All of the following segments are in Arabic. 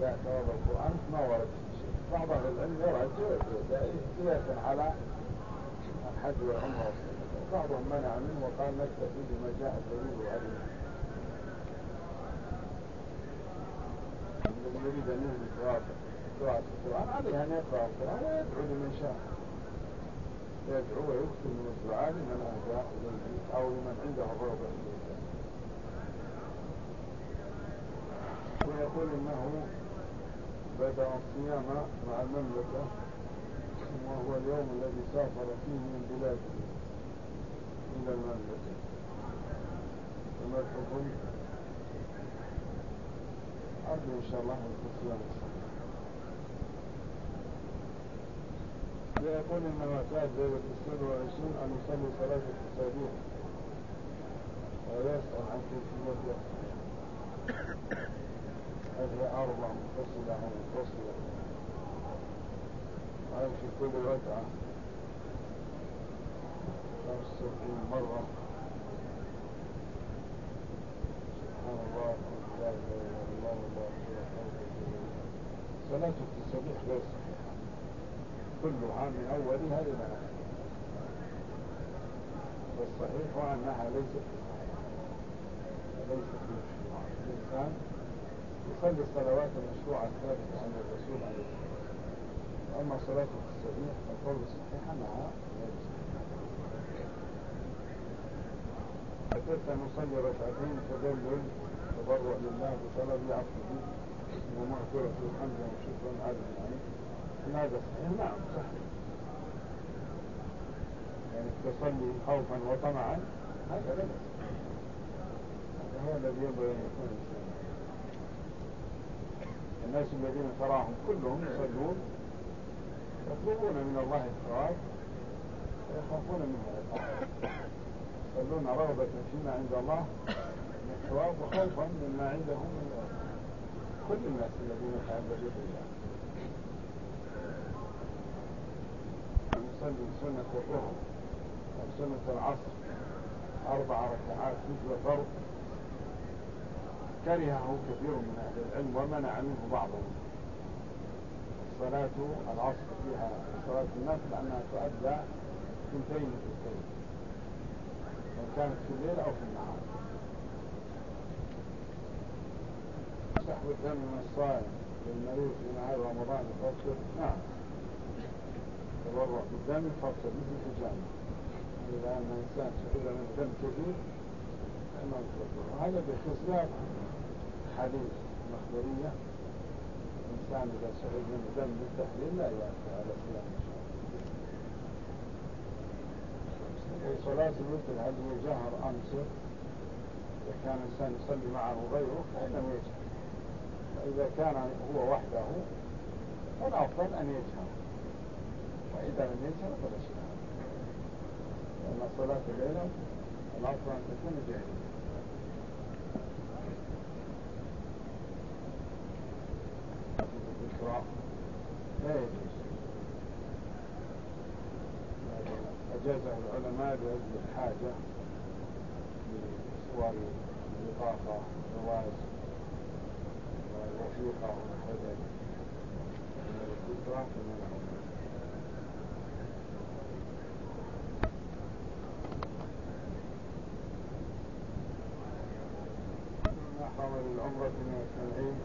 إذا توضأ القرآن ما ورد شيء. بعض أهل العلم يرى قياسا على الحج والعمرة، وبعضهم منع منه وقال نكتفي بما جاء الدليل عليه. الذي يريد أن يهدي قراءة القرآن عليه أن يقرأ القرآن ويدعو لمن شاء، يدعو ويكثر من الدعاء لمن أهدى إليه أو لمن عنده الرغبة في الإسلام. ويقول إنه بدأ الصيام مع المملكة، وهو اليوم الذي سافر فيه من بلاده إلى المملكة، فما الحكم؟ أرجو إن شاء الله أن الصيام الصحيح. ويقول إن معتاد ليلة 27 أن يصلي صلاة التسابيح ويسأل عن كيفيتها، هل هي 4 منفصلة أو منفصلة؟ هل في كل ركعة 75 مرة؟ سبحان الله لا إله إلا الله صلاة التسابيح غير صحيحة كلها من أولها إلى آخرها، والصحيح أنها ليست صحيحة وليست مشروعة. الإنسان يصلي الصلوات المشروعة الثابتة عن الرسول عليه الصلاة والسلام، أما صلاة التسابيح فالقول الصحيح أنها غير صحيحة. ذكرت أن نصلي ركعتين تذلل تضرع لله بطلب عفوه ومغفرة حمدا وشكرا على النعيم، إن هذا صحيح؟ نعم صحيح. يعني تصلي خوفا وطمعا هذا لا بأس، هذا هو الذي ينبغي أن يكون الإنسان. الناس الذين تراهم كلهم يصلون يطلبون من الله الثواب ويخافون منه العقاب، يصلون رغبة فيما عند الله من الثواب وخوفا مما عندهم من العقاب. كل الناس الذين يتعبدون بالله يصلي سنة الظهر أو سنة العصر 4 ركعات مثل فرض كرهه كثير من أهل العلم ومنع منه بعضهم. صلاة العصر فيها صلاة النفل أنها تؤدى 2 إن كانت في الليل أو في النهار. سحب الدم من الصائم للمريض في نهار رمضان يفطر؟ نعم، تبرع بالدم يفطر مثل الحجامة، إذا أن إنسان سحب من الدم كثير فإنه يفطر، وهذا بخلاف حديث مخبرية الإنسان إذا سحب من الدم بالتحليل لا يأتي على صيام صلاة الوتر. هل هي جهر أم سر؟ إذا كان الإنسان يصلي معه غيره فإنه يجهر، وإذا كان هو وحده فالأفضل أن يجهر، وإذا لم يجهر فلا شيء، لأن صلاة الليلة الأفضل أن تكون جهرية. لا يجوز، أجازه العلماء لأجل الحاجة لصور البطاقة جواز والوثيقة والحذر من الذكرى كما نعلم. ما حاول العمرة من التنعيم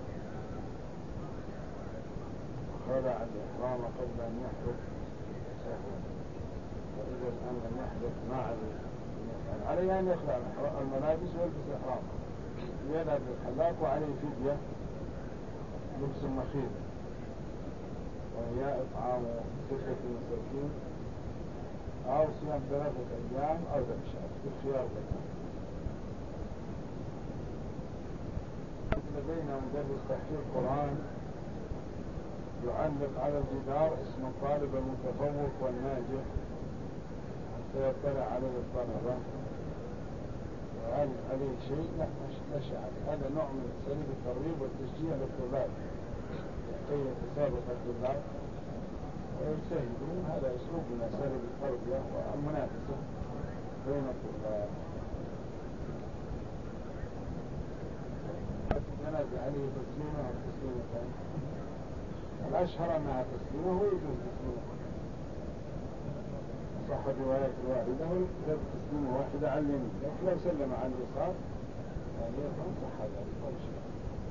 خلع الإحرام قبل أن يحدث سهوا، وإذا الآن لم يحدث ما عليه أن يخلع الملابس ويلبس إحرام، يذهب للحلاق وعليه فدية لبس المخيط وهي إطعام 6 مساكين أو صيام 3 أيام أو ذبح شاة بالخيار بينهم. لدينا مدرس تحفيظ قرآن يعلق على الجدار اسم الطالب المتفوق والناجح حتى يطلع عليه الطلبة، وهل عليه شيء؟ لا شيء. هذا نوع من أساليب الترغيب والتشجيع للطلاب كي يتسابق الطلاب ويجتهدوا. هذا أسلوب من أساليب التربية والمنافسة بين الطلاب. جنازة عليه تسليمة أو تسليمتان؟ الأشهر أنها تسليمة ويجوز تسليمة. صح الرواية الواحدة ويجوز تسليمة واحدة على اليمين، لكن لو سلم على اليسار يعني يفهم صح ذلك أي شيء.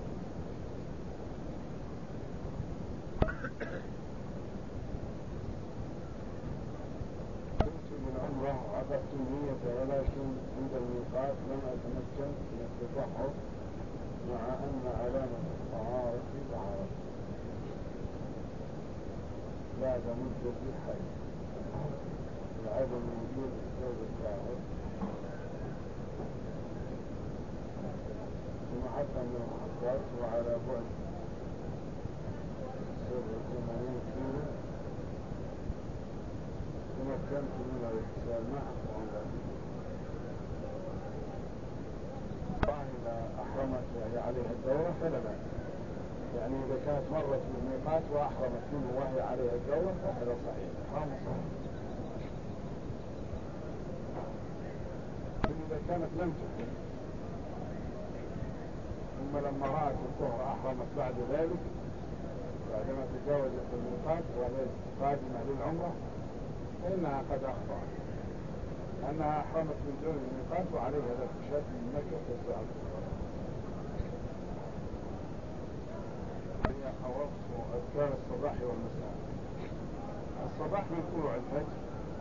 كنت بالعمرة عقدت النية ولكن عند الميقات لم أتمكن من التطهر مع أن علامة الطهارة طهارة بعد مدة الحج وعدم وجود الثوب الطاهر ثم حتى من الخطوات وعلى بعد 87 كيلو تمكنت من الاتصال معه إذا أحرمت وهي عليها الدورة فلا بأس، يعني إذا كانت مرت بالميقات وأحرمت منه وهي عليها الدورة فهذا صحيح إحرام صحيح. إذا كانت لم تحرم ثم لما رأت الطهر أحرمت بعد ذلك بعدما تجاوزت الميقات وهي قادمة للعمرة فإنها قد أخطأت لأنها أحرمت من دون الميقات وعليها الارتشاد من مكة والساعة هي أوقف أذكار الصباح والمساء. الصباح من طلوع الفجر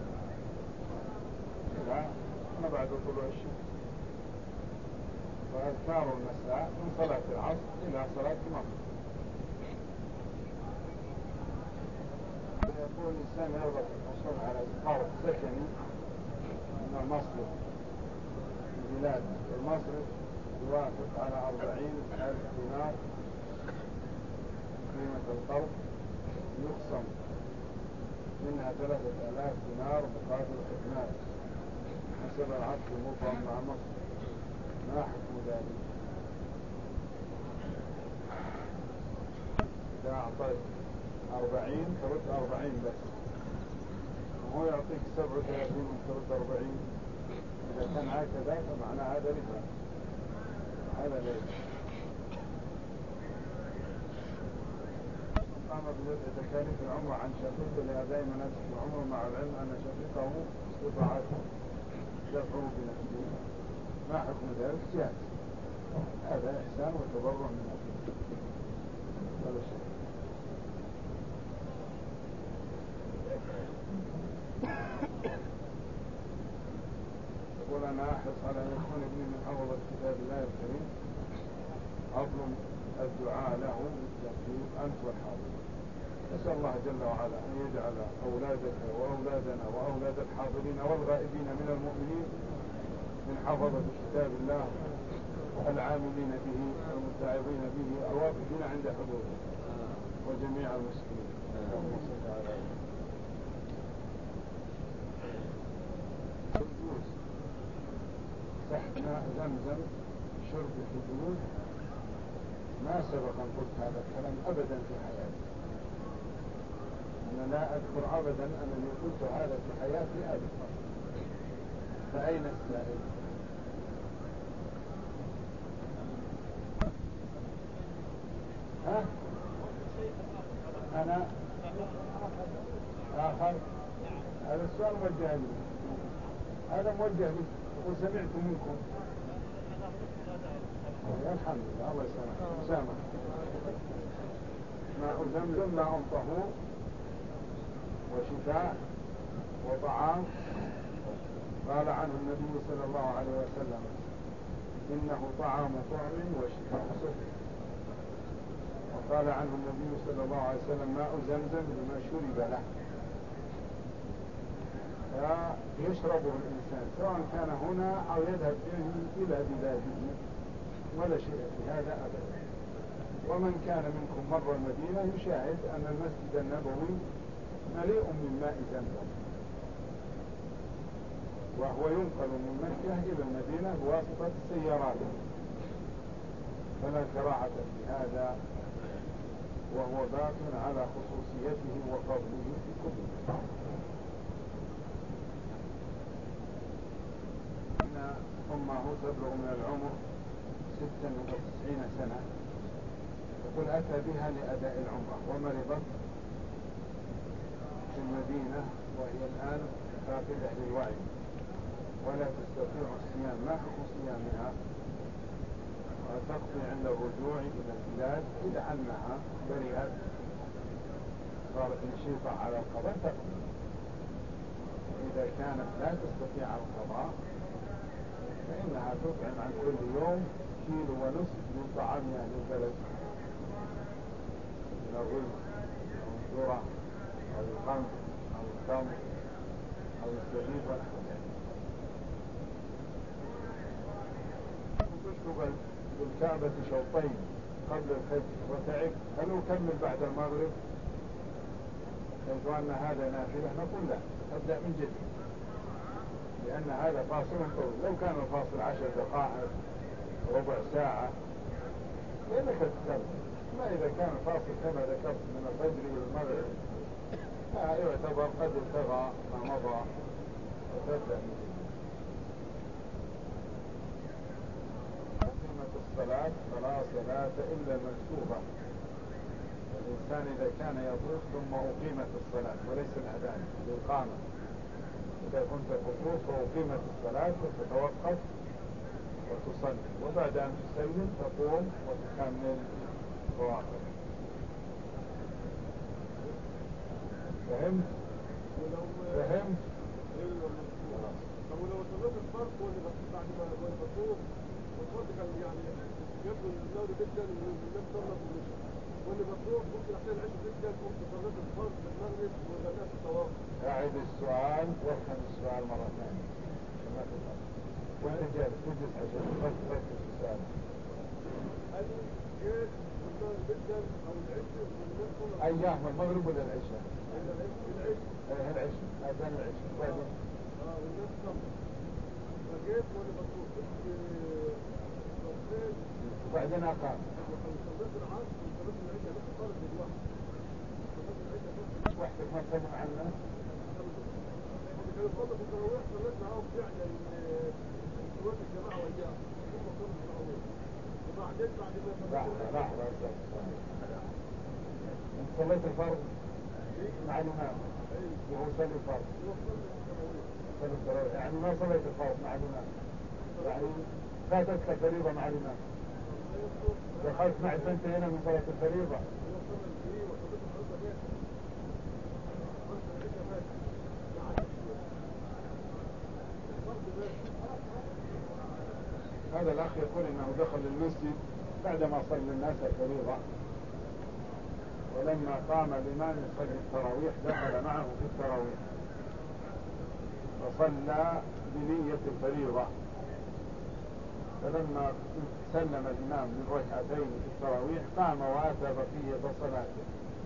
إلى ما بعد طلوع الشمس، وأذكار المساء من صلاة العصر إلى صلاة المغرب. يقول الإنسان يربط الحصول على قرض سكني من المصرف البلاد، المصرف يوافق على 40,000 دينار قيمة القرض، يخصم منها 3,000 دينار مقابل خدمات حسب العقد المبرم مع مصر. ما حكم ذلك؟ إذا أعطيت 40 ترد 40 بس، وهو يعطيك 37 وترد 40. إذا كان هكذا فمعنى هذا ربا، هذا ليس. قام بجزء تكاليف العمرة عن شقيقه لأداء مناسك العمرة مع العلم أن شقيقه استطاعت دفعه بنفسه، ما حكم ذلك؟ جائز، هذا إحسان وتبرع من أجله هذا الشيء. يقول أنا أحرص على أن يكون ابني من حفظة كتاب الله الكريم، أظلم الدعاء له بالتوفيق أنت والحاضر. نسأل الله جل وعلا أن يجعل أولادك وأولادنا وأولاد الحاضرين والغائبين من المؤمنين من حفظة كتاب الله العاملين به المتعظين به الواقفين عند حدوده وجميع المسلمين. اللهم صل على يجوز تحت ماء زمزم شرب الحدود؟ ما سبق أن قلت هذا الكلام أبدا في حياتي، أنا لا أذكر أبدا أنني قلت هذا في حياتي أبدا. فأين السائل؟ ها؟ أنا آخر؟ هذا السؤال موجه لي، هذا موجه لي وسمعت منكم. الحمد لله، الله يسامح مسامح. ماء زمزم ماء طهور وشفاء وطعام. قال عنه النبي صلى الله عليه وسلم إنه طعام طعم وشفاء سقم. وقال عنه النبي صلى الله عليه وسلم ماء زمزم لما شرب له، فيشربه الإنسان سواء كان هنا أو يذهب به إلى بلاده، ولا شيء في هذا أبدا. ومن كان منكم مر المدينة يشاهد أن المسجد النبوي مليء من ماء زمزم، وهو ينقل من مكة إلى المدينة بواسطة السيارات، فلا كراهة في هذا، وهو باق على خصوصيته وفضله في كل مكان. إن أمه تبلغ من العمر 96 سنة يقول أتى بها لأداء العمرة ومرضت في المدينة وهي الآن فاقدة للوعي ولا تستطيع الصيام، ما حكم صيامها؟ وتقضي عند الرجوع إلى البلاد إذا أنها برئت صارت نشيطة على القضاء تقضي. إذا كانت لا تستطيع القضاء فإنها تطعم عن كل يوم كيلو ونصف من طعام أهل البلد من الرز أو الذرة أو القمح أو التمر أو الزبيب ونحو ذلك. تشرب بالكعبة شوطين قبل الفجر وتعب، هل نكمل بعد المغرب؟ حيث أن هذا نافلة نقول لا، تبدأ من جديد، لأن هذا فاصل طويل. لو كان الفاصل 10 دقائق ربع ساعة لأنك تكمل، ما إذا كان الفاصل كما ذكرت من الفجر إلى المغرب يعتبر قد التغى ما مضى وتبدأ من جديد. قيمة الصلاة فلا صلاة إلا المكتوبة. الإنسان إذا كان يطوف ثم أقيمت الصلاة وليس الأذان الإقامة، إذا كنت تطوف وأقيمت الصلاة فتتوقف وتصلي وبعد أن تسلم تقوم وتكمل طوافك. فهمت؟ فهمت؟ طب ولو صليت الفرق بعد ما بطوف والفرق كان يعني يبدو النور جدا والناس صلت ومشي، واللي بطوف ممكن عشان العيش جدا ممكن صليت الفرق في المغرب وغنات الطواف. أعد السؤال وافهم السؤال مرة ثانية. ما في فرق. وأنت جالس تجلس عشان تفكر في السؤال. هل جيت والنور جدا أو العشاء والناس صلت؟ أيام المغرب ولا العشاء؟ العشاء. العشاء أذان العشاء. وبعدين؟ والناس صلت. فجيت وأنا بطوف صليت. وبعدين أقام. صليت العصر وصليت العشاء بس فرق الواحد. صليت العشاء بس. وحدك ما تصلي مع الناس؟ كانوا صلوا في التراويح صليت معاهم فعلا صلوات الجماعة وإياهم هم صلوا التراويح وبعدين بعد ما لحظة انت صليت الفرض مع الإمام وهو صلي الفرض صلي التراويح، يعني ما صليت الفرض مع الإمام، يعني فاتتك الفريضة مع الإمام، دخلت معي سنتين من صلاة الفريضة. هذا الأخ يقول إنه دخل المسجد بعدما صلى الناس الفريضة، ولما قام الإمام يصلي التراويح دخل معه في التراويح وصلى بنية الفريضة، فلما سلم الإمام من ركعتين في التراويح قام وآتى بقية صلاته.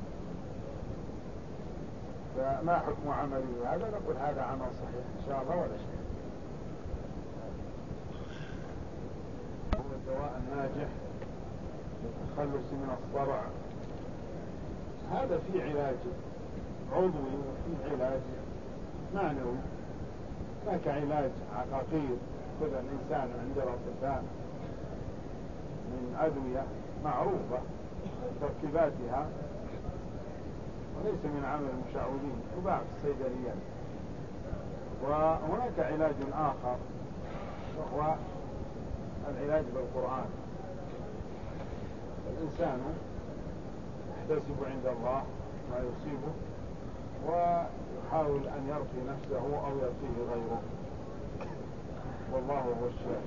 فما حكم عمله هذا؟ نقول هذا عمل صحيح إن شاء الله ولا شيء. هو الدواء الناجح للتخلص من الصرع، هذا في علاج عضوي وفي علاج معنوي. هناك علاج عقاقير كل الإنسان عند الأطباء من أدوية معروفة تركيباتها وليس من عمل المشعوذين، تباع في الصيدليات. وهناك علاج آخر وهو العلاج بالقرآن. الإنسان يحتسب عند الله ما يصيبه ويحاول أن يرقي نفسه أو يرقيه غيره، والله هو الشافي.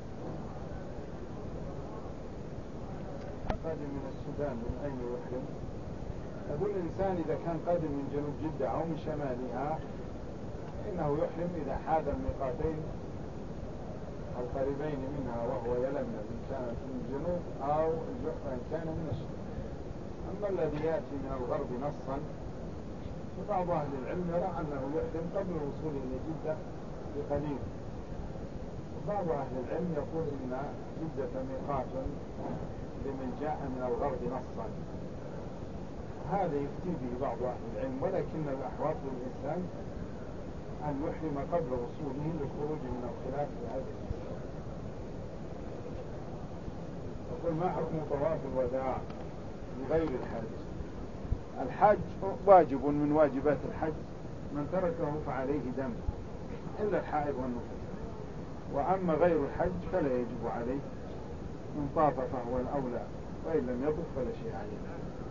قادم من السودان من أين يحرم؟ أقول الإنسان إذا كان قادم من جنوب جدة أو من شمالها إنه يحرم إذا حاد الميقاتين القريبين منها وهو يلملم إن كانت من الجنوب أو الجحفة إن كان من الشمال. أما الذي يأتي من الغرب نصا فبعض أهل العلم يرى أنه يحرم قبل الوصول إلى جدة بقليل، وبعض أهل العلم يقول إن جدة ميقات لمن جاء من الغرب نصا. هذا يفتي به بعض أهل العلم، ولكن الأحوط للإنسان أن يحرم قبل وصوله للخروج من الخلاف في هذه المسألة. يقول ما حكم طواف الوداع لغير الحاج. الحج واجب من واجبات الحج، من تركه فعليه دم إلا الحائض والنفس. وأما غير الحج فلا يجب عليه، من طاف فهو الأولى، وإن لم يطف فلا شيء عليه.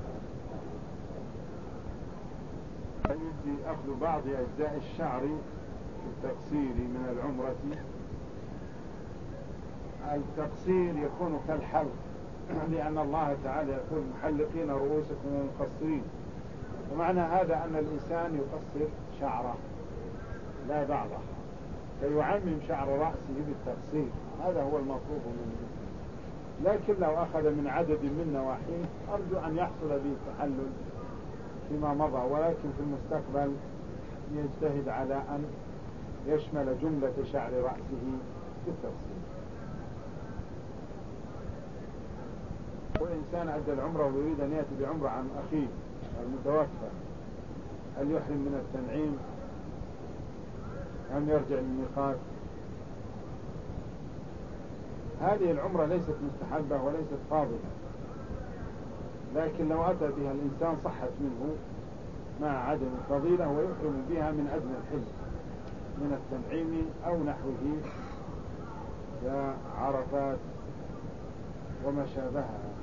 يجزي أخذ بعض أجزاء الشعر في التقصير من العمرة. التقصير يكون كالحلق، لأن الله تعالى يقول محلقين رؤوسكم ومقصرين، ومعنى هذا أن الإنسان يقصر شعره لا بعضه، فيعمم شعر رأسه بالتقصير، هذا هو المطلوب منه. لكن لو أخذ من عدد من نواحيه أرجو أن يحصل به التحلل فيما مضى، ولكن في المستقبل يجتهد على أن يشمل جملة شعر رأسه بالتقصير. والإنسان أدى العمرة ويريد أن يأتي بعمرة عن أخيه المتوفى، هل يحرم من التنعيم أم يرجع للميقات؟ هذه العمرة ليست مستحبة وليست فاضلة، لكن لو أتى بها الإنسان صحت منه مع عدم الفضيلة، ويحرم بها من أدنى الحل من التنعيم أو نحوه كعرفات وما شابهها.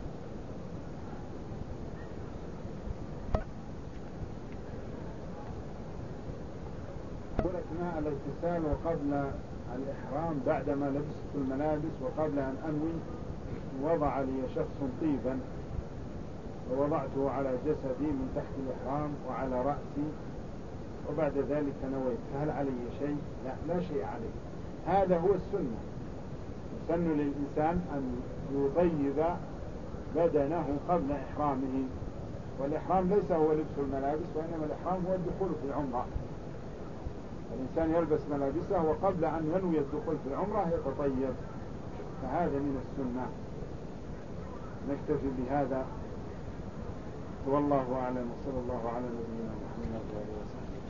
أثناء الاغتسال وقبل الإحرام بعدما لبست الملابس وقبل أن أنوي، وضع لي شخص طيبا ووضعته على جسدي من تحت الإحرام وعلى رأسي، وبعد ذلك نويت، فهل علي شيء؟ لا شيء عليه. هذا هو السنة. يسن للإنسان أن يطيب بدنه قبل إحرامه، والإحرام ليس هو لبس الملابس، وإنما الإحرام هو الدخول في العمرة. الإنسان يلبس ملابسه وقبل أن ينوي الدخول في العمرة يتطيب، فهذا من السنة. نكتفي بهذا، والله أعلم، وصلى الله على نبينا محمد وعلى آله وسلم.